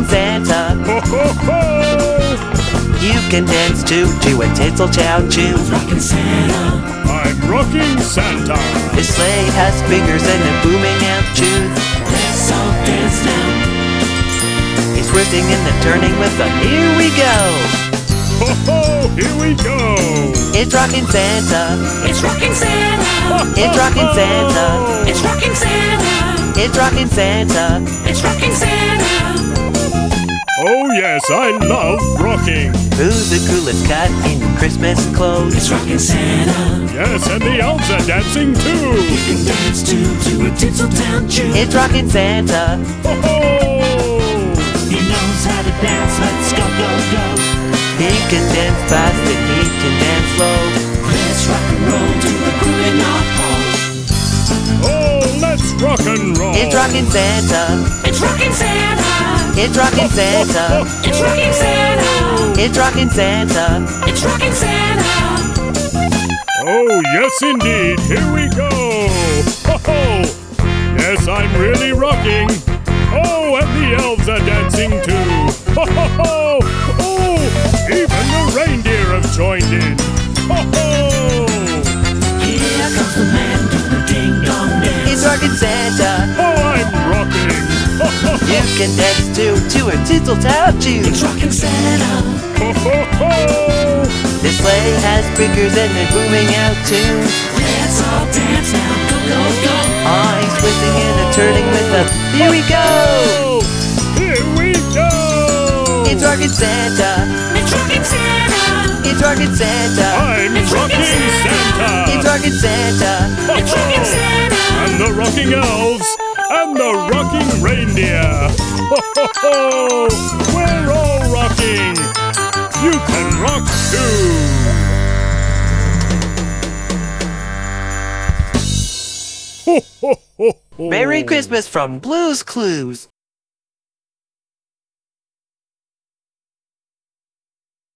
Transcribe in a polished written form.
Santa. Ho, ho, ho! You can dance to a tinsel chow tune. Rockin' Santa. I'm rocking Santa. His sleigh has fingers and a booming out tune. Let's all dance now. He's twisting and then turning with a here we go. Ho, ho! Here we go. It's rockin' Santa. It's rockin' Santa. It's rockin' Santa. It's rockin' Santa. It's rockin' Santa. It's rockin' Santa. Oh yes, I love rocking. Who's the coolest cut in Christmas clothes? It's rockin' Santa. Yes, and the elves are dancing too. You can dance to a Tinseltown tune. It's rockin' Santa. Ho, ho! He knows how to dance. Let's go, go, go. He can dance fast and he can dance slow. Let's rock and roll to the grooving North Pole. Oh, let's rock and roll. It's rockin' Santa. It's rockin' Santa. It's rockin' Santa. It's rockin' Santa. It's rockin' Santa. It's rockin' Santa. Oh, yes indeed. Here we go. Ho, ho! Yes, I'm really rocking. Oh, and the elves are dancing too. Ho, ho, ho! Oh, even the reindeer have joined in. Ho, ho! Here comes the man doing ding dong dance. It's rockin' Santa. Oh, I'm rocking. Ho, ho, ho! You can dance to a tinsel town tune. It's rockin' Santa. Ho, ho, ho! This sleigh has fingers and a booming out tune. Let's all dance now. Go, go, go. Oh, he's twisting and a turning with a here we go. Oh, here we go. It's rockin' Santa. It's rockin' Santa. It's rockin' Santa. I'm It's rocking rocking Santa. It's rockin' Santa. Ho, It's ho! rockin' Santa. And the rocking elves and the rocking reindeer. Ho, ho, ho! We're all rocking. You can rock too. Ho, ho, ho, ho. Merry Christmas from Blue's Clues.